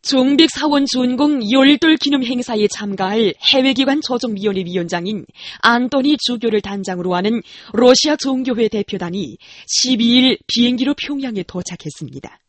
종백 사원 준공 열돌 기념 행사에 참가할 해외기관 조정위원회 위원장인 안토니 주교를 단장으로 하는 러시아 종교회 대표단이 12일 비행기로 평양에 도착했습니다.